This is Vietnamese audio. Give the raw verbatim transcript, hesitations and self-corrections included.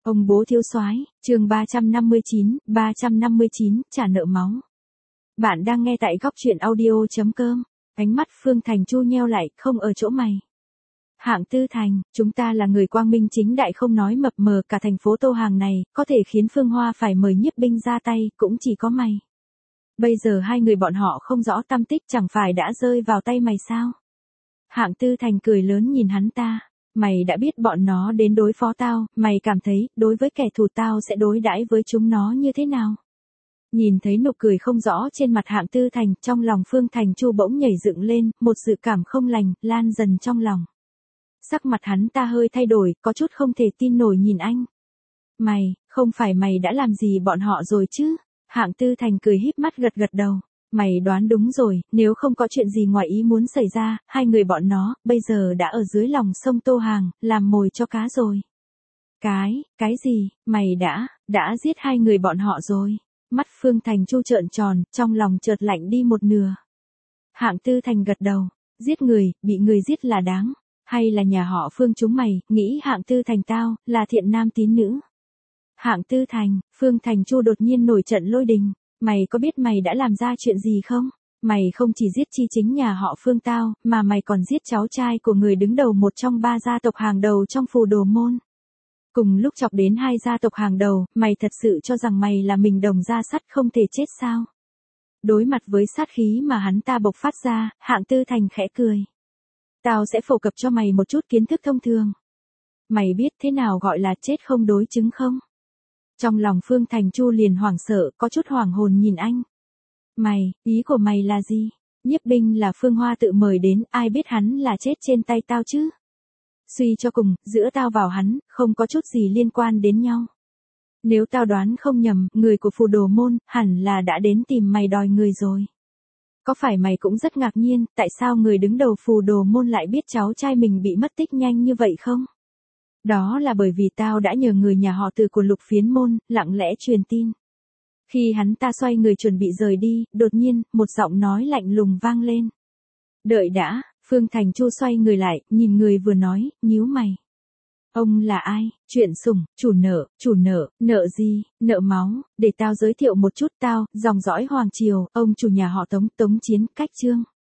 Ông bố thiếu soái, chương ba trăm năm mươi chín, ba trăm năm mươi chín, trả nợ máu. Bạn đang nghe tại góc truyện audio chấm com. Ánh mắt Phương Thành Chu nheo lại, không ở chỗ mày. Hạng Tư Thành, chúng ta là người quang minh chính đại không nói mập mờ, cả thành phố Tô Hàng này, có thể khiến Phương Hoa phải mời nhiếp binh ra tay, cũng chỉ có mày. Bây giờ hai người bọn họ không rõ tăm tích, chẳng phải đã rơi vào tay mày sao? Hạng Tư Thành cười lớn nhìn hắn ta. Mày đã biết bọn nó đến đối phó tao, mày cảm thấy, đối với kẻ thù tao sẽ đối đãi với chúng nó như thế nào? Nhìn thấy nụ cười không rõ trên mặt Hạng Tư Thành, trong lòng Phương Thành Chu bỗng nhảy dựng lên, một dự cảm không lành, lan dần trong lòng. Sắc mặt hắn ta hơi thay đổi, có chút không thể tin nổi nhìn anh. Mày, không phải mày đã làm gì bọn họ rồi chứ? Hạng Tư Thành cười híp mắt gật gật đầu. Mày đoán đúng rồi, nếu không có chuyện gì ngoài ý muốn xảy ra, hai người bọn nó, bây giờ đã ở dưới lòng sông Tô Hàng, làm mồi cho cá rồi. Cái, cái gì, mày đã, đã giết hai người bọn họ rồi. Mắt Phương Thành Chu trợn tròn, trong lòng chợt lạnh đi một nửa. Hạng Tư Thành gật đầu, giết người, bị người giết là đáng. Hay là nhà họ Phương chúng mày, nghĩ Hạng Tư Thành tao, là thiện nam tín nữ. Hạng Tư Thành, Phương Thành Chu đột nhiên nổi trận lôi đình. Mày có biết mày đã làm ra chuyện gì không? Mày không chỉ giết chi chính nhà họ Phương tao, mà mày còn giết cháu trai của người đứng đầu một trong ba gia tộc hàng đầu trong Phù Đồ Môn. Cùng lúc chọc đến hai gia tộc hàng đầu, mày thật sự cho rằng mày là mình đồng ra sắt không thể chết sao? Đối mặt với sát khí mà hắn ta bộc phát ra, Hạng Tư Thành khẽ cười. Tao sẽ phổ cập cho mày một chút kiến thức thông thường. Mày biết thế nào gọi là chết không đối chứng không? Trong lòng Phương Thành Chu liền hoảng sợ, có chút hoảng hồn nhìn anh. Mày, ý của mày là gì? Nhiếp binh là Phương Hoa tự mời đến, ai biết hắn là chết trên tay tao chứ? Suy cho cùng, giữa tao vào hắn, không có chút gì liên quan đến nhau. Nếu tao đoán không nhầm, người của Phù Đồ Môn, hẳn là đã đến tìm mày đòi người rồi. Có phải mày cũng rất ngạc nhiên, tại sao người đứng đầu Phù Đồ Môn lại biết cháu trai mình bị mất tích nhanh như vậy không? Đó là bởi vì tao đã nhờ người nhà họ Từ của Lục Phiến Môn, lặng lẽ truyền tin. Khi hắn ta xoay người chuẩn bị rời đi, đột nhiên, một giọng nói lạnh lùng vang lên. Đợi đã, Phương Thành Chu xoay người lại, nhìn người vừa nói, nhíu mày. Ông là ai? Chuyện sủng, chủ nợ, chủ nợ, nợ gì, nợ máu, để tao giới thiệu một chút tao, dòng dõi Hoàng Triều, ông chủ nhà họ Tống, Tống Chiến, Cách Trương.